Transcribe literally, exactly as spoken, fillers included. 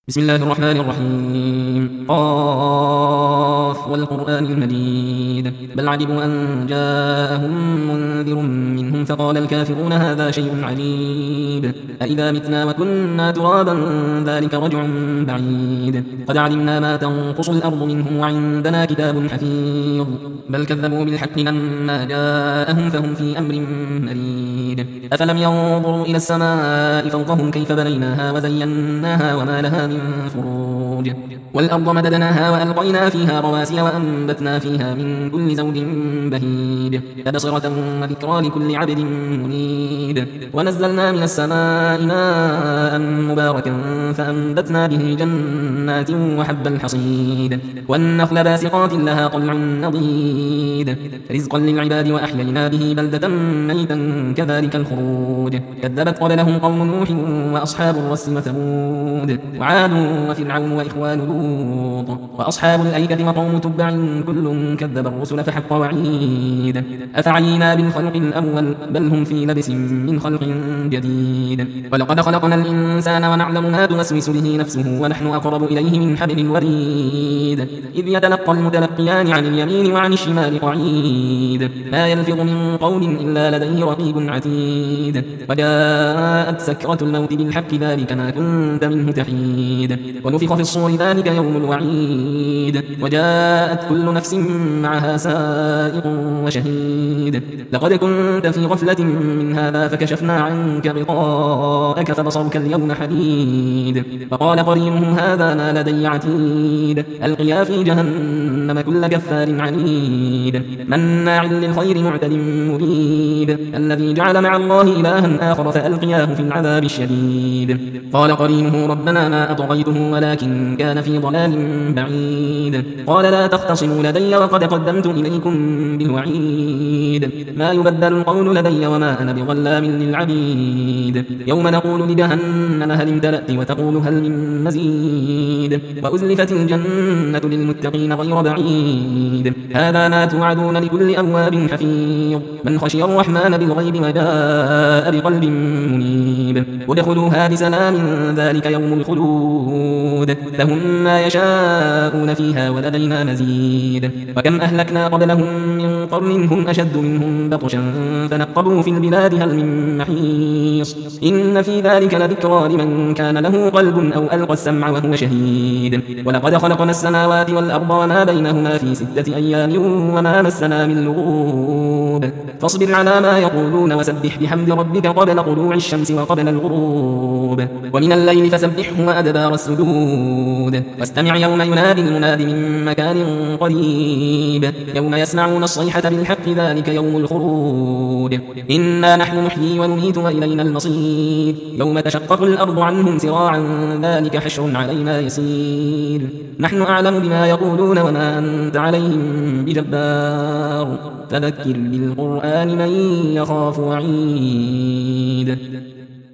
بسم الله الرحمن الرحيم قاف والقرآن المجيد بل عجبوا أن جاءهم منذر منهم فقال الكافرون هذا شيء عجيب أإذا متنا وكنا ترابا ذلك رجع بعيد قد علمنا ما تنقص الأرض منهم وعندنا كتاب حفيظ بل كذبوا بالحق لما جاءهم فهم في أمر مريد أفلم ينظروا إلى السماء فوقهم كيف بنيناها وزيناها وما لها من فروج والأرض مددناها وألقينا فيها رواسي وأنبتنا فيها من كل زوج بهيج تبصرة وذكرى لكل عبد منيب ونزلنا من السماء ماء مباركا فأنبتنا به جنات وحب الحصيد والنخل باسقات لها طلع نضيد رزقا للعباد وأحيينا به بلدة ميتا كذلك الخروج كذبت قبلهم قوم نوح وأصحاب الرس وثمود وعاد وفرعون وإخوان لوط وأصحاب الأيكة وقوم تبع كل كذب الرسل فحق وعيد أفعينا بالخلق الأول بل هم في لبس من خلق جديد ولقد خلقنا الإنسان ونعلم ما توسوس به نفسه ونحن أقرب إليه من حبل الوريد إذ يتلقى المتلقيان عن اليمين وعن الشمال قعيد ما يلفظ من قول إلا لديه رقيب عتيد وجاءت سكرة الموت بالحق ذلك ما كنت منه تحيد ونفخ في الصور ذلك يوم الوعيد وجاءت كل نفس معها سائق وشهيد لقد كنت في غفلة من هذا فكشفنا عنك غطاءك فبصرك اليوم حديد فقال قرينه هذا ما لدي عتيد ألقيا في جهنم كل كفار عنيد مناع للخير معتد مريد الذي جعل مع الله إلها آخر فألقياه في العذاب الشديد قال قرينه ربنا ما أطغيته ولكن كان في ضلال بعيد قال لا تختصموا لدي وقد قدمت إليكم بالوعيد ما يبدل القول لدي وما أنا بظلام للعبيد يوم نقول لجهنم هل امتلأت وتقول هل من مزيد وأزلفت الجنة للمتقين غير بعيد هذا ما توعدون لكل أواب حفيظ من خشي الرحمن بالغيب وجاء بقلب منيب ادخلوها بسلام ذلك يوم الخلود لهم ما يشاءون فيها ولدينا مزيد وكم أهلكنا قبلهم من قرن هم أشد منهم بطشا فنقبوا في البلاد هل من محيص إن في ذلك لذكرى لمن كان له قلب أو ألقى السمع وهو شهيد ولقد خلقنا السماوات والأرض وما بينهما في ستة أيام وما مسنا من لغوب فاصبر على ما يقولون وسبح بحمد ربك قبل طلوع الشمس وقبل الغروب ومن الليل فسبحه وأدبار السجود واستمع يوم ينادي المناد من مكان قريب يوم يسمعون الصيحة بالحق ذلك يوم الخروج إنا نحن نحيي ونميت وإلينا المصير يوم تشقق الأرض عنهم سراعا ذلك حشر علينا يسير نحن أعلم بما يقولون وما أنت عليهم بجبار فذكر بالقرآن من يخاف وعيد